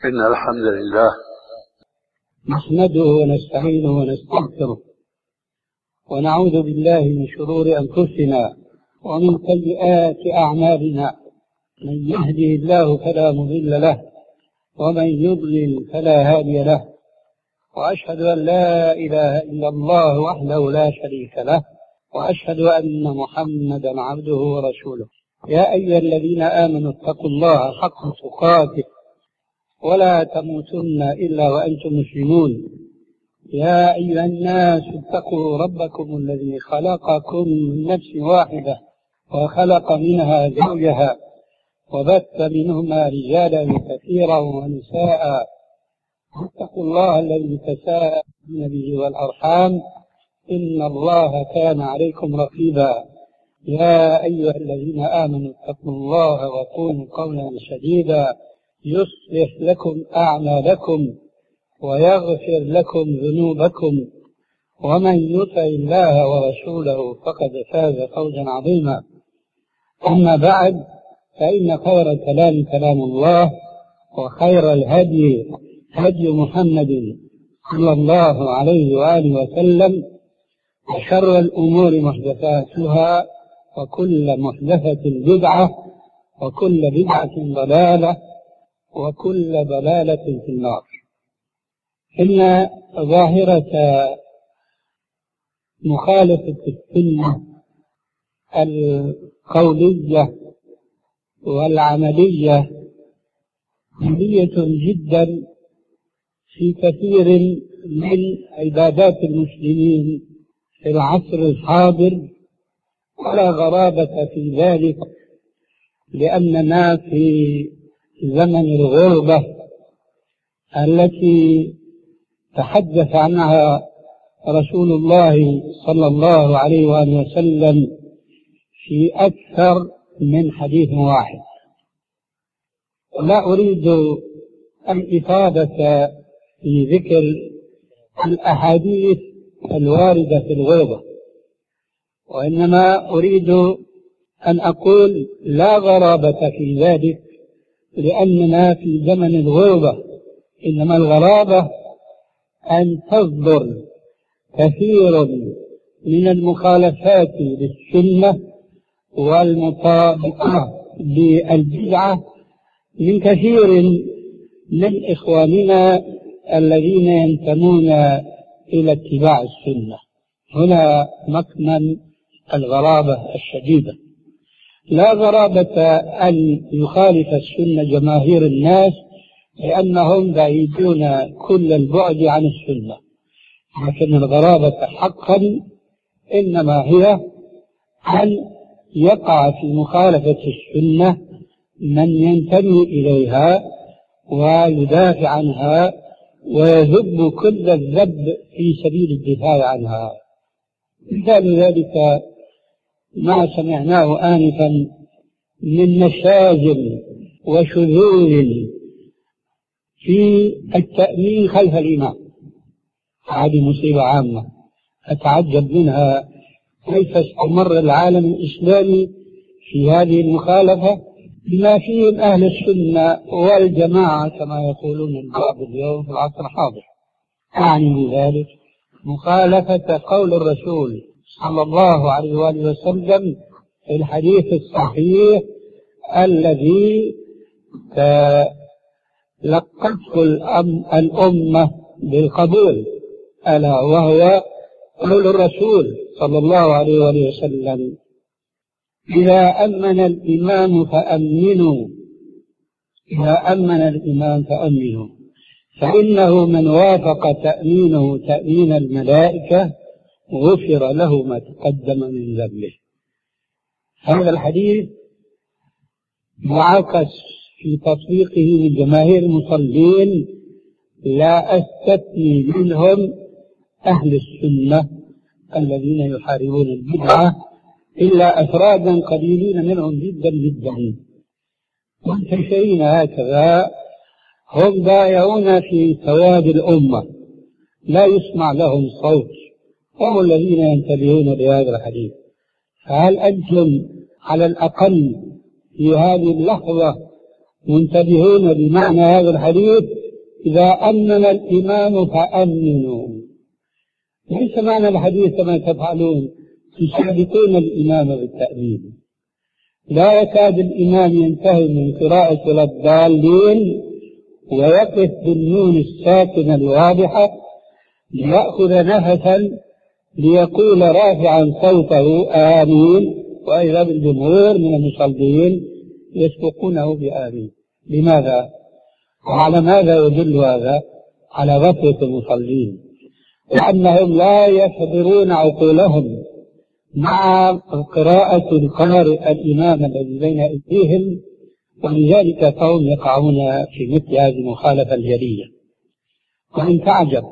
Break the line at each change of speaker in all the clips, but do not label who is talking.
إن الحمد لله
نحمده ونستعينه ونستغفره ونعوذ بالله من شرور أنفسنا ومن سيئات أعمالنا. من يهده الله فلا مضل له ومن يضلل فلا هادي له، وأشهد أن لا إله إلا الله وحده لا شريك له، وأشهد أن محمدا عبده ورسوله. يا أيها الذين آمنوا اتقوا الله حق تقاته ولا تموتن إلا وأنتم مسلمون. يا أيها الناس اتقوا ربكم الذي خلقكم من نفس واحدة وخلق منها زوجها وبث منهما رجالا كثيرا ونساء. اتقوا الله الذي تساءلون به والأرحام إن الله كان عليكم رقيبا. يا أيها الذين آمنوا اتقوا الله وقولوا قولا سديدا يصلح لكم أعمالكم ويغفر لكم ذنوبكم، ومن يطع الله ورسوله فقد فاز فوزا عظيما. أما بعد، فإن خير الكلام كلام الله، وخير الهدي هدي محمد صلى الله عليه وآله وسلم، وشر الأمور محدثاتها، وكل محدثة بدعة، وكل بدعة ضلالة، وكل ضلالة في النار. إن ظاهرة مخالفة السنة القولية والعملية عملية جدا في كثير من عبادات المسلمين في العصر الحاضر، ولا غرابة في ذلك، لأننا في زمن الغربة التي تحدث عنها رسول الله صلى الله عليه وآله وسلم في أكثر من حديث واحد. لا أريد الإفادة في ذكر الأحاديث الواردة في الغربة، وإنما أريد أن أقول لا غرابة في ذلك، لأننا في زمن الغربة. إنما الغرابة أن تصدر كثير من المخالفات للسنة والمطابقة للبدعة من كثير من إخواننا الذين ينتمون إلى اتباع السنة. هنا مكمن الغرابة الشديدة. لا غرابة أن يخالف السنة جماهير الناس، لأنهم بعيدون كل البعد عن السنة، لكن الغرابة حقا إنما هي أن يقع في مخالفة السنة من ينتمي إليها ويدافع عنها ويذب كل الذب في سبيل الدفاع عنها. مثال ذلك ما سمعناه آنفا من نشاز وشذوذ في التأمين خلف الإمام. هذه مصيبة عامة أتعجب منها، كيف استمر العالم الإسلامي في هذه المخالفة بما فيهم أهل السنة والجماعة كما يقولون البعض اليوم في العصر الحاضر. أعني بذلك مخالفة قول الرسول صلى الله عليه وآله وسلم في الحديث الصحيح الذي لقته الأمة بالقبول، ألا وهو قول الرسول صلى الله عليه وآله وسلم: إذا أمن الإمام فأمنوا، إذا أمن الإمام فأمنوا، فإنه من وافق تأمينه تأمين الملائكة غفر له ما تقدم من ذنبه. هذا الحديث معاكس في تطبيقه من جماهير المصلين، لا أستثني منهم أهل السنة الذين يحاربون البدعة إلا أفرادا قليلين منهم جدا جدا منتشرين هكذا، هم ضائعون في سواد الأمة لا يسمع لهم صوت، هم الذين ينتبهون لهذا الحديث. فهل أنتم على الأقل في هذه اللحظة منتبهون بمعنى هذا الحديث: إذا أمن الإمام فأمنوا. ليس معنى الحديث كما تفعلون تشاركون الإمام بالتأمين. لا يكاد الإمام ينتهي من قراءة الضالين ويقف بالنون الساكنة الواضحة ليأخذ نفسا ليقول رافعا صوته آمين، وإذا بالجمهور من المصلين يسبقونه بآمين. لماذا؟ وعلى ماذا يدل هذا؟ على غفلة المصلين، لأنهم لا يحضرون عقولهم مع قراءة القارئ الإمام الذي بين أيديهم، ولذلك فهم يقعون في مثل هذه المخالفة الجلية. وإن تعجب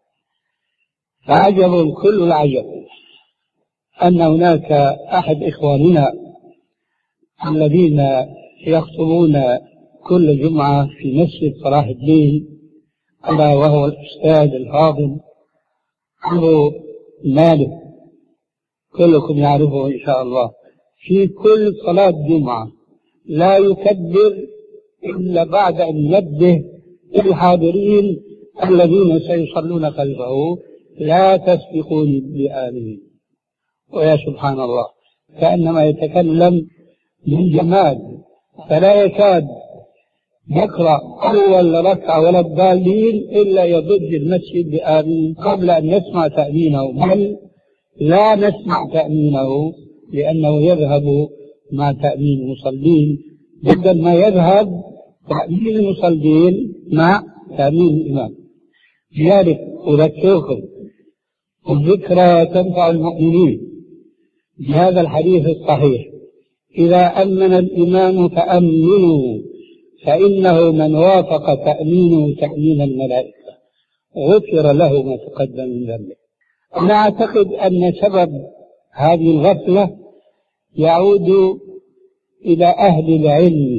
فعجب كل العجب أن هناك أحد إخواننا الذين يخطبون كل جمعة في مسجد صلاح الدين، ألا وهو الأستاذ الفاضل أبو مالك، كلكم يعرفه إن شاء الله، في كل صلاة جمعة لا يكبر إلا بعد أن ينبه الحاضرين الذين سيصلون خلفه: لا تسبقوني بآمين. ويا سبحان الله، كأنما يتكلم من جماد، فلا يكاد يقرأ أول ركعة ولا الضالين إلا يضج المسجد بآمين قبل أن نسمع تأمينه، بل لا نسمع تأمينه لأنه يذهب مع تأمين المصلين بدل ما يذهب تأمين المصلين مع تأمين الإمام. لذلك أذكركم الذكرى تنفع المؤمنين بهذا الحديث الصحيح: إذا أمن الإمام فأمنوا فإنه من وافق تأمينه تأمين الملائكة غفر له ما تقدم من ذنبه. أنا أعتقد أن سبب هذه الغفلة يعود إلى أهل العلم.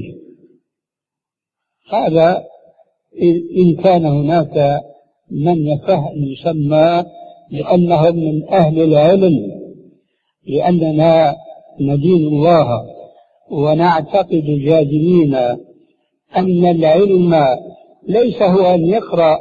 هذا إن كان هناك من يسمى لأنهم من أهل العلم، لأننا ندين الله ونعتقد جازمين أن العلم ليس هو أن يقرأ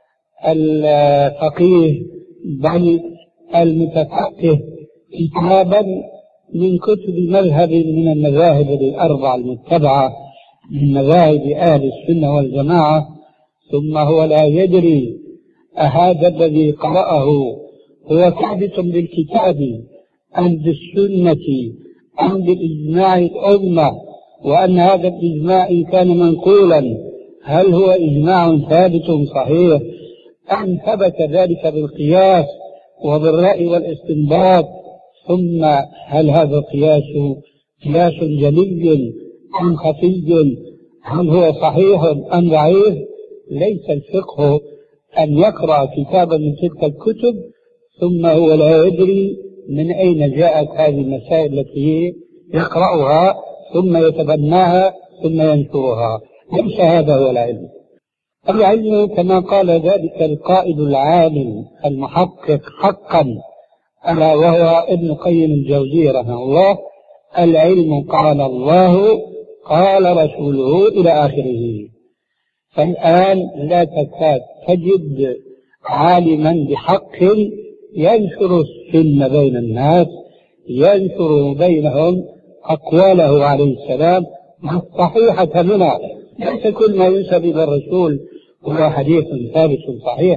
الفقيه بل المتفقه كتابا من كتب مذهب من المذاهب الأربع المتبعة من مذاهب أهل السنة والجماعة، ثم هو لا يدري أهذا الذي قرأه هو ثابت بالكتاب أم بالسنة أم بالإجماع الأمة، وأن هذا الإجماع إن كان منقولا هل هو إجماع ثابت صحيح أم ثبت ذلك بالقياس وبالرأي والاستنباط، ثم هل هذا القياس قياس جلي أم خفي، هل هو صحيح أم ضعيف. ليس الفقه أن يقرأ كتابا من تلك الكتب ثم هو لا يدري من أين جاءت هذه المسائل التي يقرأها ثم يتبناها ثم ينشرها. ليس هذا هو العلم. العلم كما قال ذلك القائد العالم المحقق حقا ألا وهو ابن القيم الجوزي رحمه الله: العلم قال الله قال رسوله إلى آخره. فالآن لا تكاد تجد عالما بحق ينشر السنة بين الناس، ينشر بينهم أقواله عليه السلام الصحيحة منها. ليس كل ما ينسب إلى الرسول هو حديث ثابت صحيح.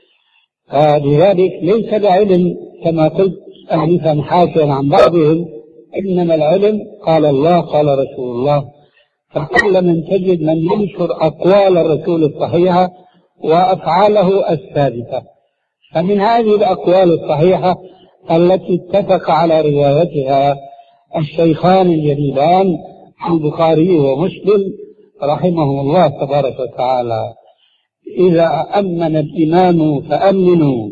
فلذلك ليس العلم كما قلت أنفا حاشا عن بعضهم، إنما العلم قال الله قال رسول الله. فكل من تجد من ينشر أقوال الرسول الصحيحة وأفعاله الثابتة. فمن هذه الأقوال الصحيحة التي اتفق على روايتها الشيخان الجليلان البخاري ومسلم رحمه الله تبارك وتعالى: إذا أمن الإمام فأمنوا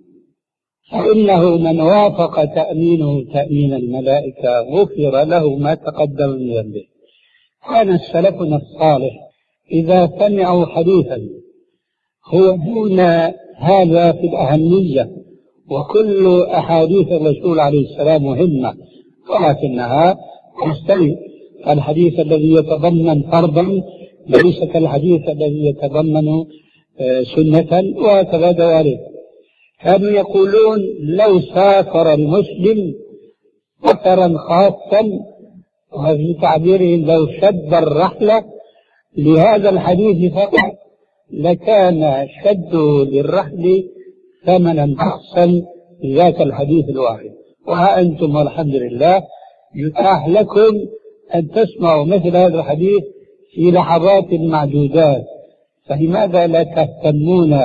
فإنه من وافق تأمينه تأمين الملائكة غفر له ما تقدم من ذنبه. كان سلفنا الصالح إذا سمعوا حديثا هو دون هذا في الأهمية، وكل أحاديث الرسول عليه السلام مهمة ولكنها تستوي. الحديث الذي يتضمن فرضا ليس كالحديث الذي يتضمن سنة وهكذا ذلك. كانوا يقولون لو سافر المسلم سفرا خاصا، وفي تعبيرهم لو شد الرحلة لهذا الحديث فقط لكان شد للرحل ثمنا بخسا لذاك الحديث الواحد. وها أنتم والحمد لله يتاح لكم أن تسمعوا مثل هذا الحديث في لحظات معدودات، فلماذا لا تهتمون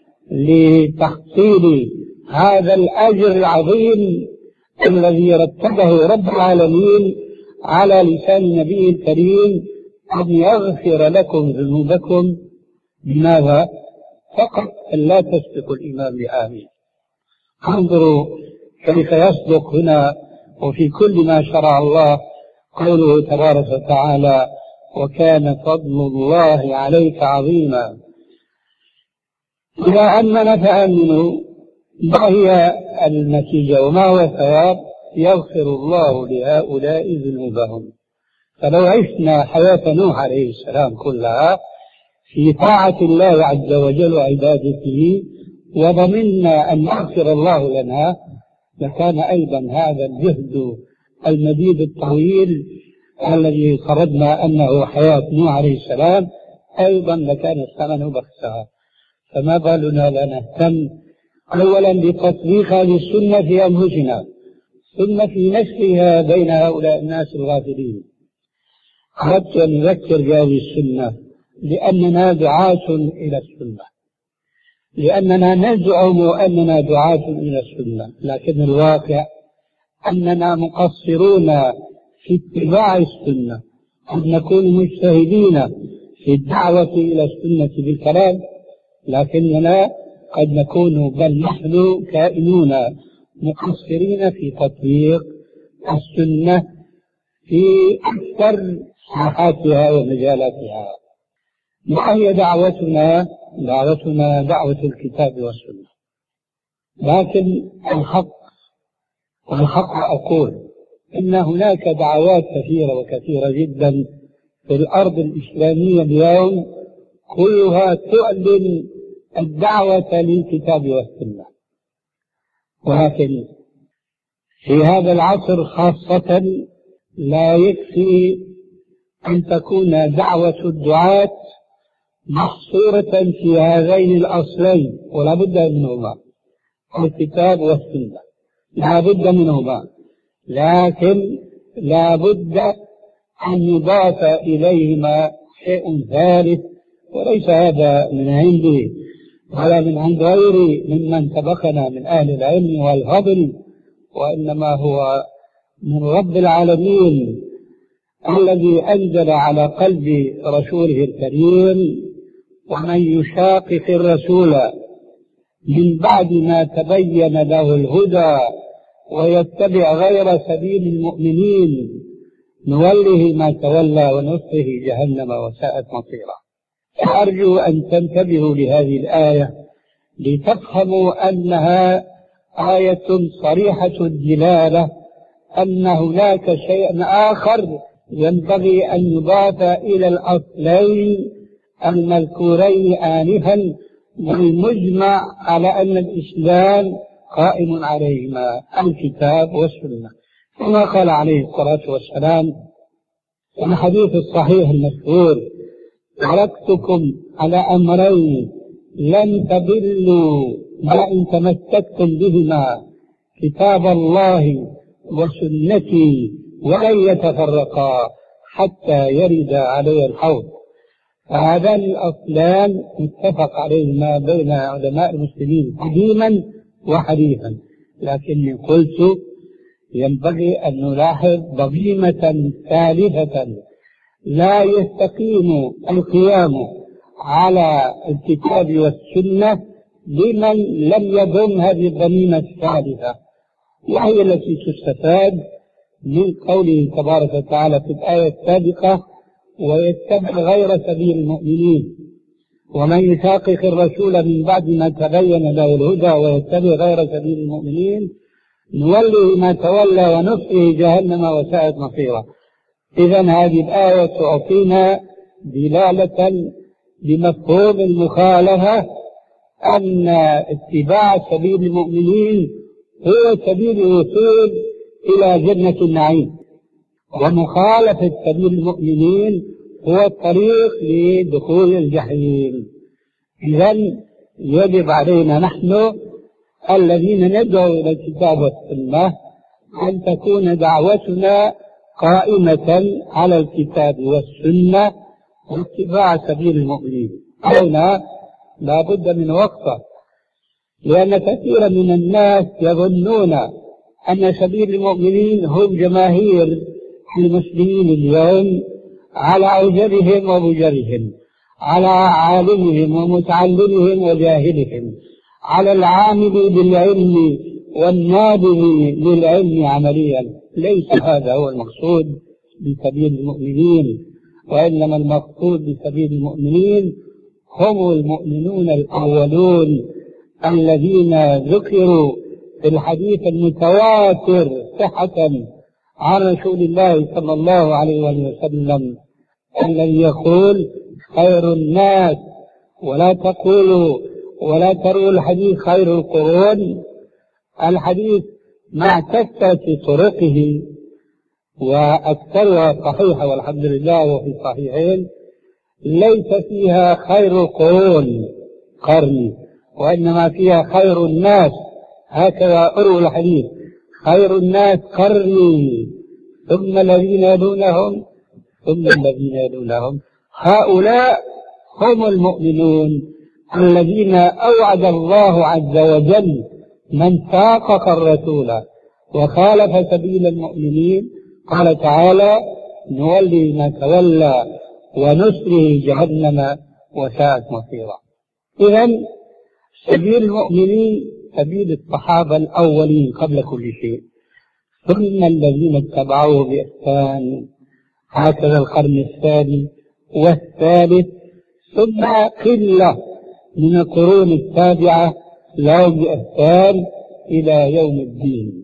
لتحصيل هذا الأجر العظيم الذي رتبه رب العالمين على لسان النبي الكريم أن يغفر لكم ذنوبكم؟ بماذا؟ فقط أن لا تسبقوا الإمام بآمين. انظروا كيف يصدق هنا وفي كل ما شرع الله قوله تبارك وتعالى: وكان فضل الله عليك عظيما. إذا أمن فأمنوا. ما هي النتيجة وما هو الثواب؟ يغفر الله لهؤلاء ذنوبهم. فلو عشنا حياة نوح عليه السلام كلها في طاعة الله عز وجل وعبادته وضمنا أن يغفر الله لنا، لكان أيضا هذا الجهد المديد الطويل الذي فرضنا أنه حياة نوح عليه السلام أيضا لكان الثمن بخسها. فما بالنا لا نهتم أولا بتطبيق هذه السنة في أنفسنا ثم في نشرها بين هؤلاء الناس الغافلين. أردت أن نذكر بهذه السنة لأننا دعاة إلى السنة، لأننا نزعم أننا دعاة إلى السنة، لكن الواقع أننا مقصرون في اتباع السنة. قد نكون مجتهدين في الدعوة إلى السنة بالكلام، لكننا قد نكون بل نحن كائنون مقصرين في تطبيق السنة في أكثر ساحاتها ومجالاتها. ما هي دعوتنا؟ دعوتنا دعوة الكتاب والسنة. لكن الحق أقول إن هناك دعوات كثيرة وكثيرة جدا في الأرض الإسلامية اليوم كلها تعلن الدعوة للكتاب والسنة، ولكن في هذا العصر خاصة لا يكفي أن تكون دعوة الدعاة محصورة في هذين الأصلين، ولا بد منهما، الكتاب والسنة لا بد منهما، لكن لا بد أن يضاف إليهما شيء ثالث، وليس هذا من عندي ولا من عند غيري ممن سبقنا من أهل العلم والفضل، وإنما هو من رب العالمين الذي أنزل على قلب رسوله الكريم: ومن يشاقق الرسول من بعد ما تبين له الهدى ويتبع غير سبيل المؤمنين نوله ما تولى ونصله جهنم وساءت مصيرا. أرجو أن تنتبهوا لهذه الآية لتفهموا أنها آية صريحة الدلالة أن هناك شيء آخر ينبغي أن يضاف إلى الأصلين المذكورين آنفا، والمجمع على أن الإسلام قائم عليهما الكتاب والسنة. كما قال عليه الصلاة والسلام في الحديث الصحيح المشهور: تركتكم على أمرين لن تضلوا ما إن تمسكتم بهما، كتاب الله وسنتي، ولن يتفرقا حتى يرد علي الحوض. فهذان الأصلان متفق عليهما بين علماء المسلمين قديما وحديثا، لكني قلت ينبغي أن نلاحظ ضميمة ثالثة لا يستقيم القيام على الكتاب والسنة لمن لم يضم هذه الضميمة الثالثة، وهي التي تستفاد من قوله تبارك وتعالى في الآية السابقة: ويتبع غير سبيل المؤمنين. ومن يشاقق الرسول من بعد ما تبين له الهدى ويتبع غير سبيل المؤمنين نوله ما تولى ونصله جهنم وساءت مصيرا. إذن هذه الآية تعطينا دلالة بمفهوم المخالفة أن اتباع سبيل المؤمنين هو سبيل الوصول إلى جنة النعيم، ومخالفة سبيل المؤمنين هو الطريق لدخول الجحيم. إذن يجب علينا نحن الذين ندعو إلى الكتاب والسنة أن تكون دعوتنا قائمة على الكتاب والسنة واتباع سبيل المؤمنين. هنا لا بد من وقفة، لأن كثيرا من الناس يظنون أن سبيل المؤمنين هم جماهير المسلمين اليوم على عجلهم وبجرهم، على عالمهم ومتعلمهم وجاهلهم، على العامل بالعلم والنادم للعلم عمليا. ليس هذا هو المقصود بسبيل المؤمنين، وإنما المقصود بسبيل المؤمنين هم المؤمنون الأولون الذين ذكروا في الحديث المتواتر صحة عن رسول الله صلى الله عليه وسلم الذي يقول: خير الناس، ولا تقولوا ولا تروا الحديث خير القرون. الحديث مع كثرة طرقه وأكثرها صحيحة والحمد لله وفي الصحيحين ليس فيها خير القرون قرني، وإنما فيها خير الناس. هكذا أروى الحديث: خير الناس قرني ثم الذين يلونهم ثم الذين يلونهم. هؤلاء هم المؤمنون الذين أوعد الله عز وجل من ساقط الرسول وخالف سبيل المؤمنين. قال تعالى: نولي ما تولى ونصله جهنم وساءت مصيرا. إذن سبيل المؤمنين سبيل الصحابة الأولين قبل كل شيء، ثم الذين اتبعوه بإحسان، هكذا القرن الثاني والثالث، ثم قلة من القرون التابعة لهم بإحسان إلى يوم الدين.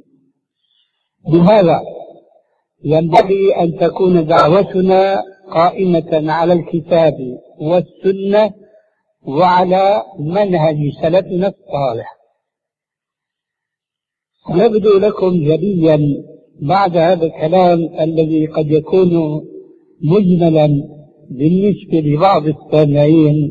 بهذا ينبغي أن تكون دعوتنا قائمة على الكتاب والسنة وعلى منهج سلفنا الصالح. يبدو لكم جليا بعد هذا الكلام الذي قد يكون مجملا بالنسبة لبعض السامعين،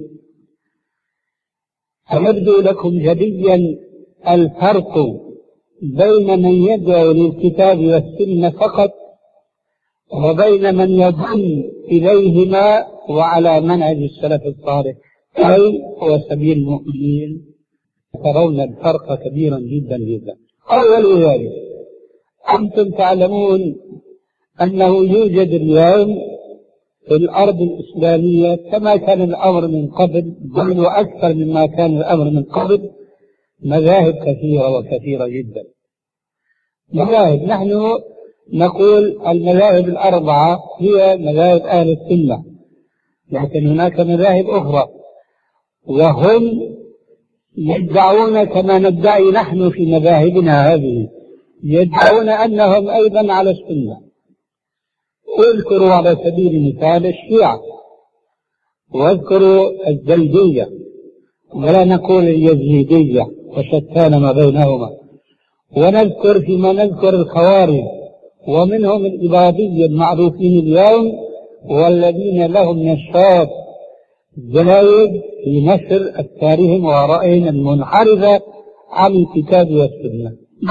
فيبدو لكم جليا الفرق بين من يدعو للكتاب والسنة فقط وبين من يضم إليهما وعلى منهج السلف الصالح أي هو سبيل المؤمنين. ترون الفرق كبيرا جدا جدا. أول ذلك أنتم تعلمون أنه يوجد اليوم في الأرض الإسلامية كما كان الأمر من قبل، بل وأكثر مما كان الأمر من قبل، مذاهب كثيرة وكثيرة جدا. مذاهب، نحن نقول المذاهب الأربعة هي مذاهب أهل السنة، لكن هناك مذاهب أخرى وهم يدعون كما ندعي نحن في مذاهبنا هذه، يدعون أنهم أيضا على السنة. واذكروا على سبيل المثال الشيعة، واذكروا الزيدية، ولا نقول اليزيدية وشتان ما بينهما، ونذكر فيما نذكر الخوارج، ومنهم الإباضية المعروفين اليوم والذين لهم نشاط جيد في نشر أفكارهم وآرائهم المنحرفة عن الكتاب والسنة.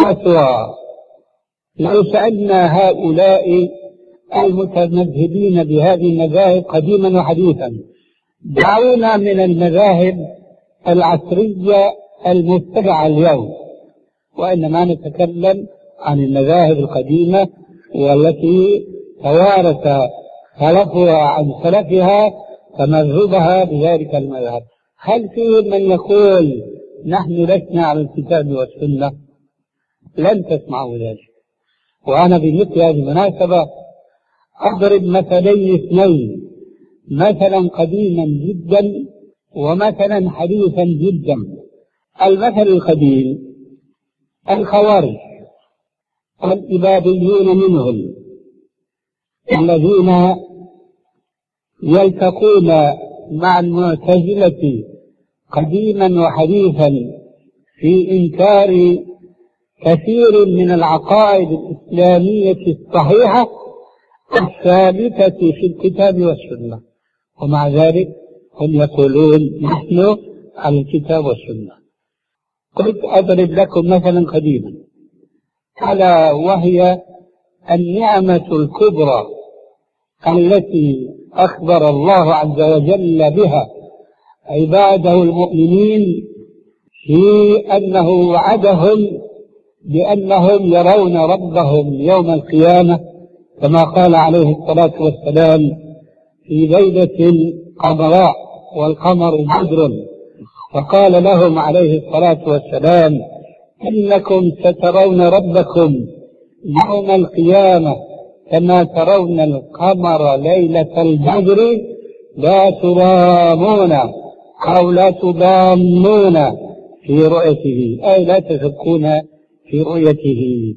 لو سألنا هؤلاء المتمذهبين بهذه المذاهب قديما وحديثا، دعونا من المذاهب العصرية المتبعة اليوم، وإنما نتكلم عن المذاهب القديمة والتي توارث خلفها عن سلفها فمذهبها بذلك المذهب. هل فيهم من يقول نحن لسنا على الكتاب والسنة؟ لن تسمعوا ذلك. وأنا بمثل هذه المناسبة أضرب مثلين اثنين، مثلا قديما جدا ومثلا حديثا جدا. المثل القديم الخوارج والإباديون منهم الذين يلتقون مع المعتزلة قديما وحديثا في إنكار كثير من العقائد الإسلامية الصحيحة الثابتة في الكتاب والسنة، ومع ذلك هم يقولون نحن على الكتاب والسنة. قلت أضرب لكم مثلا قديما، ألا وهي النعمة الكبرى التي أخبر الله عز وجل بها عباده المؤمنين في أنه وعدهم بأنهم يرون ربهم يوم القيامة، كما قال عليه الصلاة والسلام في ليلة قمراء والقمر بدر، فقال لهم عليه الصلاة والسلام إنكم سترون ربكم يوم القيامة كما ترون القمر ليلة البدر لا ترامون أو لا تضامون في رؤيته، أي لا تشكون في رؤيته.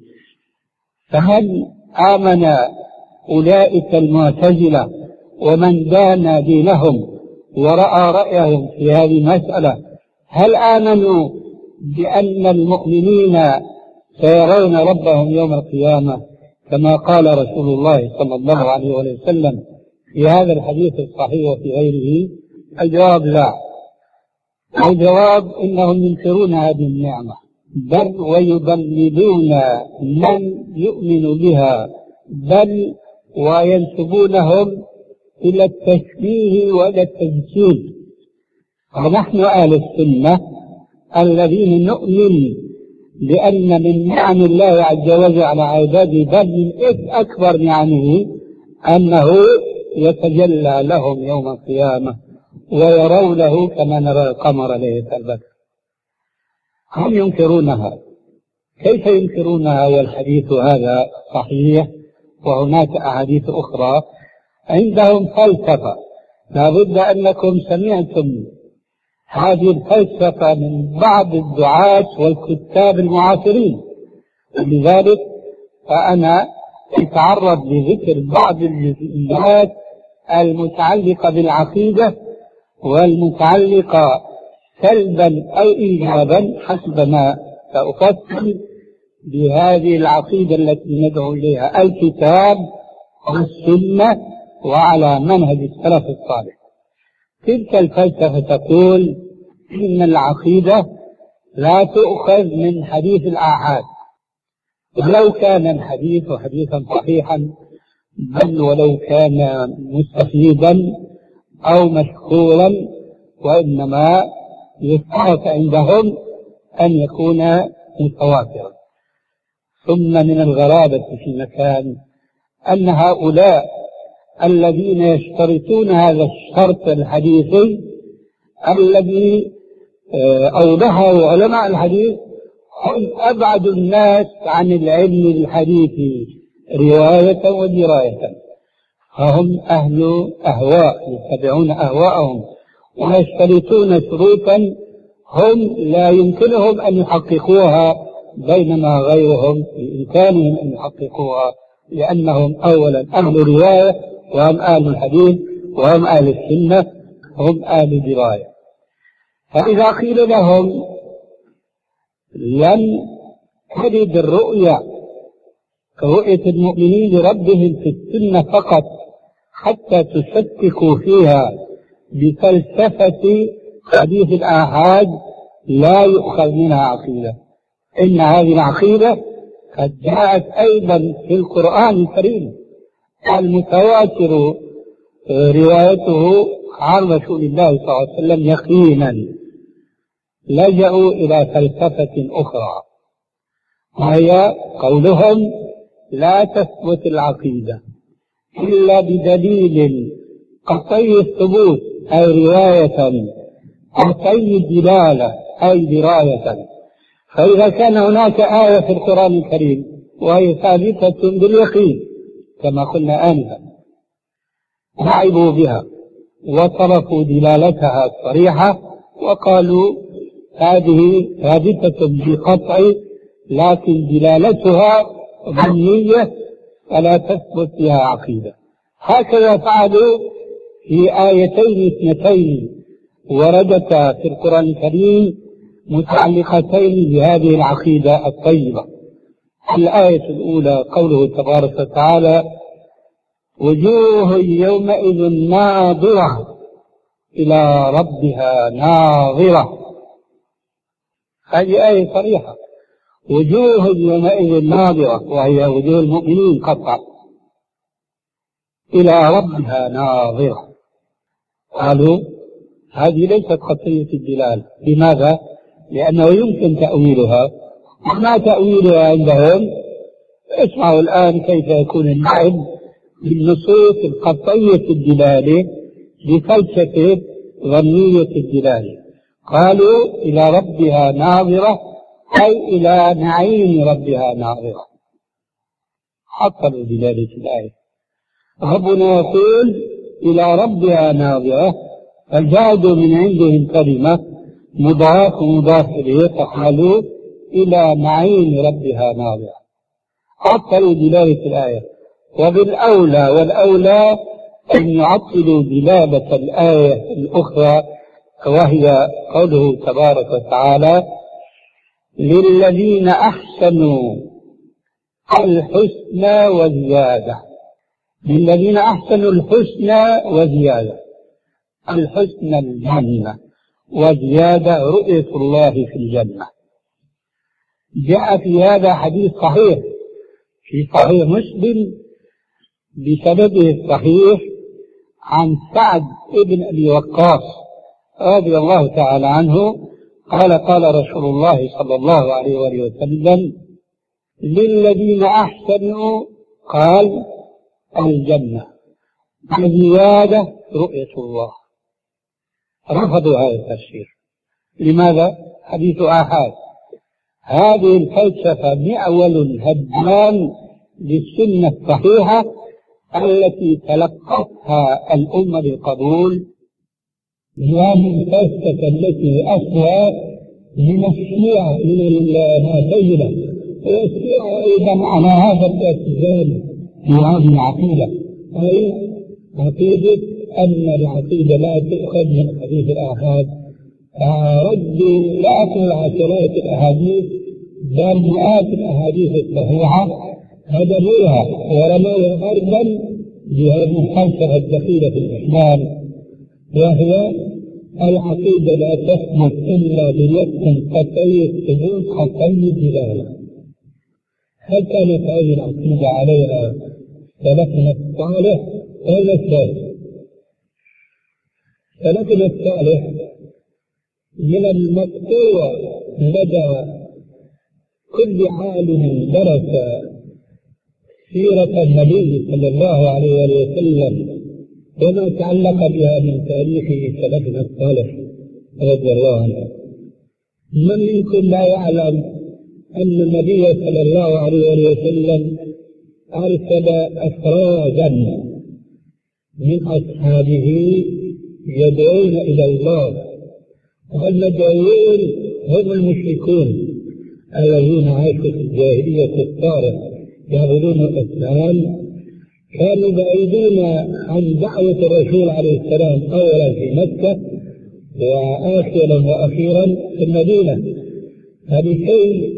فهل آمن أولئك المعتزلة ومن دان دينهم ورأى رأيهم في هذه المسألة، هل آمنوا بأن المؤمنين سيرون ربهم يوم القيامة كما قال رسول الله صلى الله عليه وسلم في هذا الحديث الصحيح وفي غيره؟ الجواب لا. الجواب إنهم ينكرون هذه النعمة، بل ويضللون من يؤمن بها، بل وينسبونهم إلى التشبيه وإلى التجسيد. ونحن أهل السنة الذين نؤمن بأن من نعم الله عز وجل على عباده، بل من أكبر نعمه، أنه يتجلى لهم يوم القيامة ويرونه كما نرى القمر ليلة البدر. هم ينكرونها. كيف ينكرونها والحديث هذا صحيح وهناك أحاديث أخرى؟ عندهم فلسفة، لا بد أنكم سمعتم هذه الفلسفة من بعض الدعاة والكتاب المعاصرين، لذلك فأنا أتعرض لذكر بعض الجزئيات المتعلقة بالعقيدة والمتعلقة سلبا أو إيجابا حسب ما سأفصل بهذه العقيدة التي ندعو إليها الكتاب والسنة وعلى منهج السلف الصالح. تلك الفلسفة تقول إن العقيدة لا تؤخذ من حديث الآحاد، ولو كان الحديث حديثا صحيحا، بل ولو كان مستفيدا أو مشهورا، وإنما يشترط عندهم أن يكون متواترا. ثم من الغرابة في مكان أن هؤلاء الذين يشترطون هذا الشرط الحديثي الذي أوضحه علماء الحديث هم أبعد الناس عن العلم الحديثي رواية ودراية، فهم أهل أهواء يتبعون أهواءهم ويشترطون شروطا هم لا يمكنهم أن يحققوها، بينما غيرهم بإمكانهم أن يحققوها، لأنهم أولا أهل رواية وهم أهل الحديث وهم أهل السنة هم أهل دراية. فإذا قيل لهم لن ترد الرؤيا كرؤية المؤمنين لربهم في السنة فقط حتى تشككوا فيها بفلسفة حديث الآحاد، لا يؤخذ منها عقيدة. إن هذه العقيدة قد جاءت أيضا في القرآن الكريم المتواتر روايته عن رسول الله صلى الله عليه وسلم يقينا. لجأوا إلى فلسفة أخرى وهي قولهم لا تثبت العقيدة إلا بدليل قطعي الثبوت أي رواية، قطعي الدلالة أي دراية. فإذا كان هناك آية في القرآن الكريم وهي ثابتة باليقين كما قلنا آنفا، لعبوا بها وتركوا دلالتها الصريحة وقالوا هذه ثابتة بقطع لكن دلالتها ظنية فلا تثبت بها عقيدة. هكذا فعلوا في آيتين اثنتين وردتا في القرآن الكريم متعلقتين بهذه العقيدة الطيبة. الآية الأولى قوله تبارك وتعالى: وجوه يومئذ ناظرة إلى ربها ناظرة. هذه آية صريحة، وجوه يومئذ ناظرة، وهي وجوه المؤمنين قطعا، إلى ربها ناظرة. قالوا هذه ليست قطعية الدلالة. لماذا؟ لأنه يمكن تأويلها، وما تأويلها عندهم. اسمعوا الآن كيف يكون اللعب بالنصوص القطعية الدلالة بفلسفة ظنية الدلالة. قالوا إلى ربها ناظرة أي إلى نعيم ربها ناظرة، حصلوا دلالة الآية. ربنا يقول إلى ربها ناظرة، فجعلوا من عندهم كلمة مضاف ومضاف إليه، فقالوا إلى نعيم ربها ناظرة، عطلوا دلالة الآية. وبالأولى والأولى أن يعطلوا دلالة الآية الأخرى، وهي قوله تبارك وتعالى: للذين أحسنوا الحسنى وزيادة. للذين أحسنوا الحسنى وزيادة، الحسنى الجنة، وزيادة رؤية الله في الجنة. جاء في هذا حديث صحيح في صحيح مسلم بسببه الصحيح عن سعد بن أبي وقاص رضي الله تعالى عنه قال: قال رسول الله صلى الله عليه وآله وسلم: للذين أحسنوا قال الجنة وزيادة رؤية الله. رفضوا هذا التفسير. لماذا؟ حديث آحاد. هذه الفلسفة مأول هدام للسنة الصحيحة التي تلقتها الأمة بالقبول، وهذه الفلسفة التي أصلها من الشيعة من المعتزلة، والشيعة أيضا على هذا الاعتزال في هذه العقيدة، أي عقيدة أن العقيدة لا تؤخذ من حديث الآحاد. ردوا لا أقل عشرات الأحاديث بل مئات الأحاديث الصحيحة، هدموها ورموها أرضا بهذه الفلسفة الدخيلة في الإسلام، وهي العقيدة لا تثبت إلا بنص قطعي الثبوت قطعي الدلالة. هل كانت هذه العقيدة عليها سلفنا الصالح ولا الثالث؟ سلفنا الصالح من المقطوع لدى كل عالم درس سيرة النبي صلى الله عليه وسلم وما تعلق بها من تاريخ سلفنا الصالح رضي الله عنه. من منكم لا يعلم أن النبي صلى الله عليه وسلم أرسل أفرادا من أصحابه يدعون إلى الله، والمدعوون هم المشركون الذين عاشوا في الجاهلية الصارمة يعبدون الأصنام، كانوا بعيدين عن دعوة الرسول عليه السلام أولا في مكة وآخرا وأخيرا في المدينة. فلكي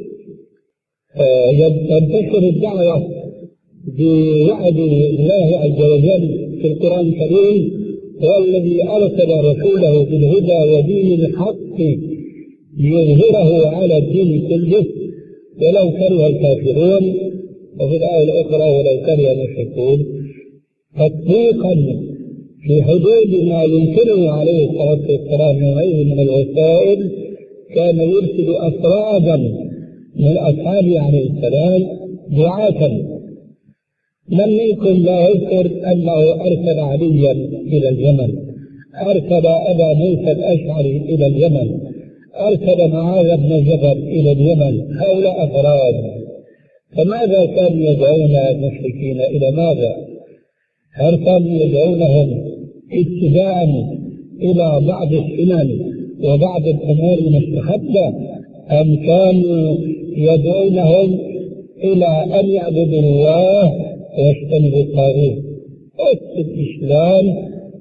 تنتشر الدعوة بوعد الله عز وجل في القرآن الكريم: والذي أرسل رسوله بالهدى ودين الحق ليظهره على الدين كله ولو كره الكافرون، وفي الآية الأخرى ولو كره المشركون. تطبيقا في حدود ما يمكنه عليه الصلاة والسلام يومئذ من الوسائل، كان يرسل أفرادا من أصحابه عليه السلام دعاة. من منكم لا يذكر أنه أرسل عليا إلى اليمن، أرسل أبا موسى الأشعري إلى اليمن، أرسل معاذ بن جبل إلى اليمن؟ هؤلاء أفراد. فماذا كانوا يدعون المشركين إلى ماذا؟ هل كانوا يدعونهم اتباعا إلى بعض السنن وبعض الأمور المستحبة، أم كانوا يدعونهم إلى أن يعبدوا الله ويجتنبوا الطاغوت؟ الإسلام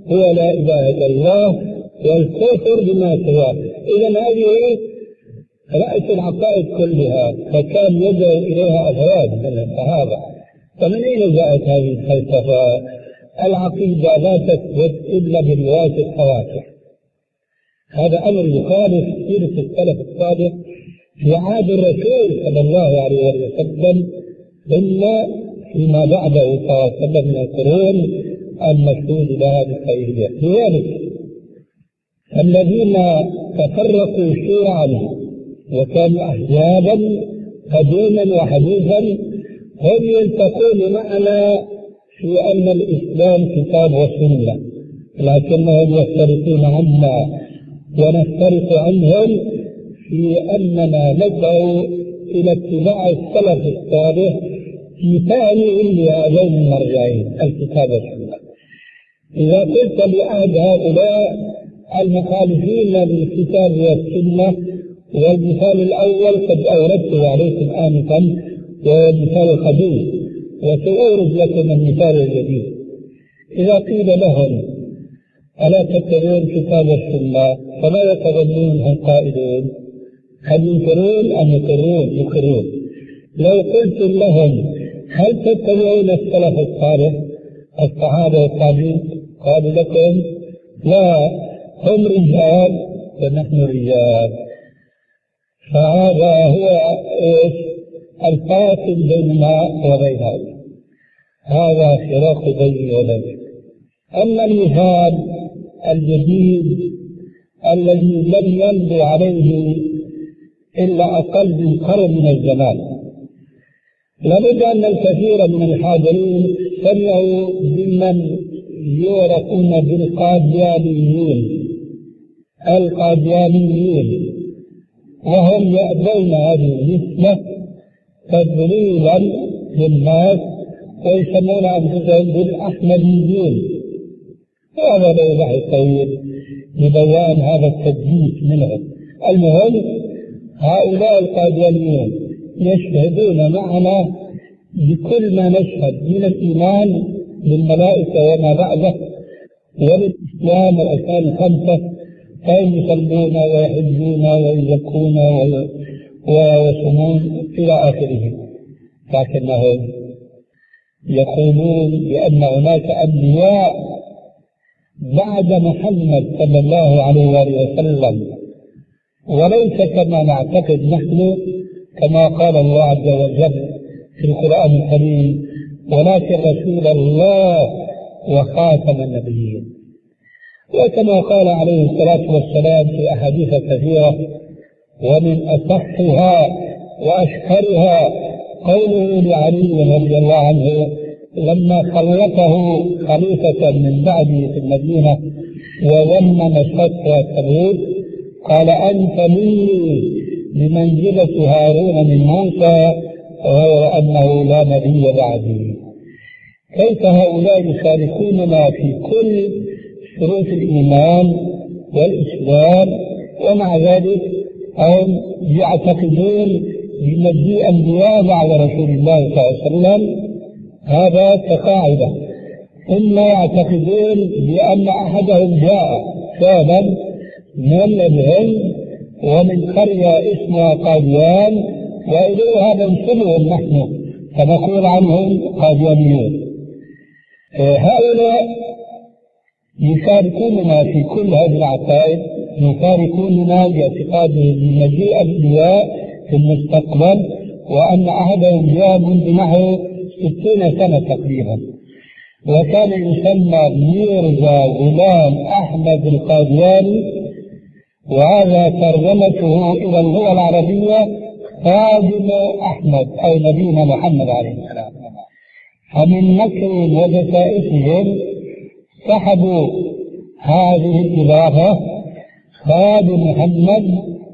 هو لا إله إلا الله والكفر بما سواه. إذا هذه رأس العقائد كلها، فكان يدعو إليها أفراد من الصحابة. فمن أين جاءت هذه الفلسفة؟ العقيدة لا تثبت إلا برواية التواتر. هذا أمر يخالف سيرة السلف الصالح في عهد الرسول صلى الله عليه وسلم إلا فيما بعده صلى الله عليه وسلم من القرون المشهود لها بالخيرية. لذلك الذين تفرقوا شيعا وكانوا أحزابا قديما وحديثا هم يلتقون معنا في أن الإسلام كتاب وسنة، لكنهم يفترقون عنا ونفترق عنهم في أننا ندعو إلى اتباع السلف الصالح في فهمهم لهذين المرجعين الكتاب والسنة. إذا قلت لأحد هؤلاء المخالفين للكتاب والسنة، والمثال الأول قد أوردته عليكم آنفا وهو المثال القديم، وسأورد لكم المثال الجديد. إذا قيل لهم ألا تتبعون كتاب السنة فما يتظنون هم قائلون؟ هل ينكرون أم يقرون؟ لو قلت لهم هل تتبعون السلف الصالح الصحابة والتابعين؟ قالوا لكم لا، هم رجال ونحن رجال. فهذا هو الفاصل بيننا وبينهم، هذا فراق بيني وبينك. أما المثال الجديد الذي لم يمضي عليه إلا أقل من قرن من الزمان، لابد أن الكثير من الحاضرين سمعوا بمن يعرفون القاديانيين، وهم يأبون هذه النسبة تضليلا للناس ويسمون أنفسهم بالأحمديين. وهذا له بحث طويل لبيان هذا التدليس منهم. المهم هؤلاء القاديانيون يشهدون معنا بكل ما نشهد من الإيمان بالملائكة وما بعده وللإسلام والأركان الخمسة، فهم يصلون ويحجون ويزكون ويصومون إلى آخره، لكنهم يقولون بأن هناك أنبياء بعد محمد صلى الله عليه وآله وسلم، وليس كما نعتقد نحن كما قال الله عز وجل في القرآن الكريم ولكن رسول الله وخاتم النبيين. وكما قال عليه الصلاة والسلام في أحاديث كثيرة، ومن أصحها وأشهرها قوله لعلي رضي الله عنه لما خلفه خليفة من بعده في المدينة وضمن شطر تبوك، قال أنت مني بمنزلة هارون من موسى غير أنه لا نبي بعدي. كيف هؤلاء يشاركوننا في كل شروط الإيمان والإسلام ومع ذلك هم يعتقدون بمجيء أنبياء بعد رسول الله صلى الله عليه وسلم؟ هذا كقاعدة. ثم يعتقدون بأن أحدهم جاء شابا من الهند ومن قرية اسمها قاديان وإليها ننسبهم نحن فنقول عنهم قاديانيون. هؤلاء يشاركوننا في كل هذه العقائد، يشاركوننا باعتقادهم بمجيء الأنبياء في المستقبل، وأن أحدهم جاء منذ نحو 60 سنة تقريبا، وكان يسمى ميرزا غلام أحمد القادياني، وهذا ترجمته إلى اللغة العربية خادم أحمد أو نبينا محمد عليه السلام. فمن مكر ودسائسهم سحبوا هذه الإضافة خادم محمد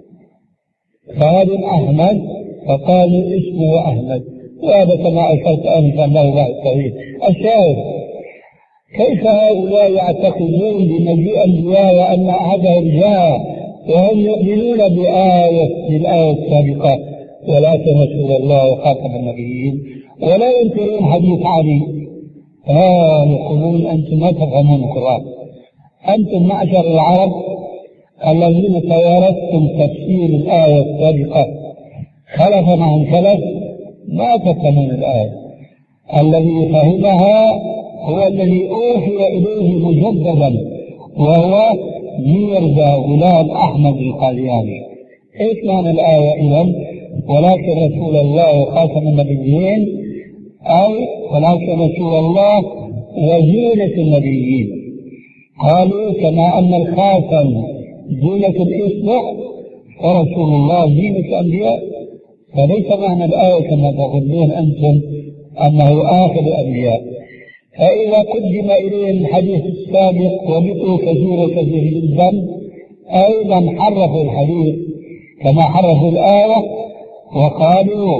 خادم أحمد فقالوا اسمه أحمد، وهذا كما أشرت آنفا له بعد طويل. الشاهد كيف هؤلاء يعتقدون بمجيء الأنبياء وأن أحدهم جاء وهم يؤمنون بالآية السابقة ولكن رسول الله وخاتم النبيين، ولا ينكرون حديث علي، يقولون أنتم ما تفهمون القرآن. أنتم معشر العرب الذين توارثتم تفسير الآية السابقة خلف معهم خلف ما تفهمون الآية. الذي فهمها هو الذي أوحي إليه مجددا وهو ميرزا غلام أحمد القادياني. إيش معنى الآية إذن؟ ولكن رسول الله خاتم النبيين، أو ولكن رسول الله وزينة النبيين. قالوا كما أن الخاتم زينة الإصبع ورسول الله زينة الأنبياء، فليس معنى الآية كما تقولون أنتم أنه آخر الأنبياء. فإذا قدم إليهم الحديث السابق وبقوا كثير جدا، أيضا حرفوا الحديث كما حرفوا الآية وقالوا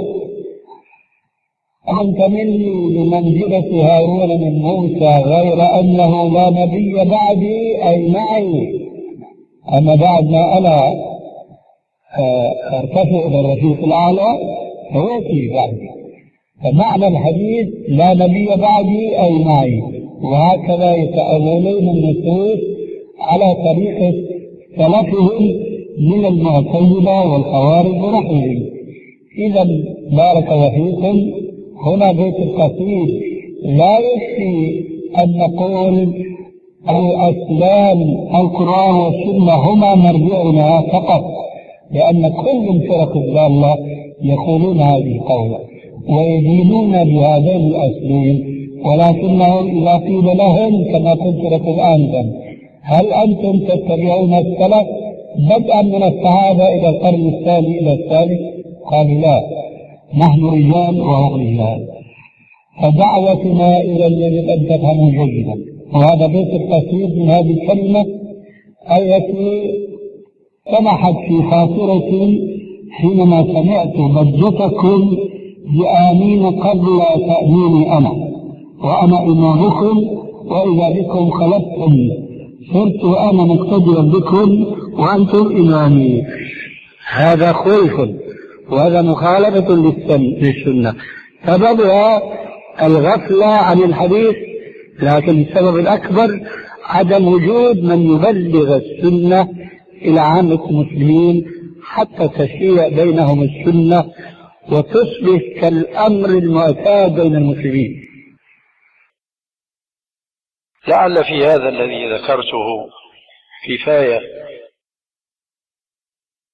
أنت مني بمنزلة هارون من موسى غير أنه لا نبي بعدي أي معي، أما بعد ما أنا ارتفع إلى الرفيق الأعلى فيأتي بعدي. فمعنى الحديث لا نبي بعدي أي معي. وهكذا يتأولون النصوص على طريقة سلفهم من المعتزلة والخوارج ونحوهم. إذا بارك الله فيكم، هنا بيت القصيد لا يكفي أن نقول الأسلام القرآن والسنة هما مرجعنا فقط، لأن كل الفرق الضالة يقولون هذه القولة ويدينون بهذين الأصلين، ولكنهم إذا قيل لهم كما قلت لكم آنفا هل أنتم تتبعون السلف بدءا من الصحابة إلى القرن الثاني إلى الثالث؟ قالوا لا، نحن رجال وهم رجال. فدعوتنا إلى الذي أن تفهموا جيدا. وهذا بيت القصيد من هذه الكلمة التي سمحت في خاطرتي حينما سمعت ضجتكم بآمين قبل تأميني أنا، وأنا إمامكم وإذا بكم خلفتم، صرت أنا مقتديا بكم وأنتم إمامي. هذا خلف وهذا مخالفة للسنة، سببها الغفلة عن الحديث، لكن السبب الأكبر عدم وجود من يبلغ السنة إلى عامة المسلمين حتى تشيع بينهم السنة وتصبح كالأمر المعتاد بين المسلمين.
لعل في هذا الذي ذكرته كفاية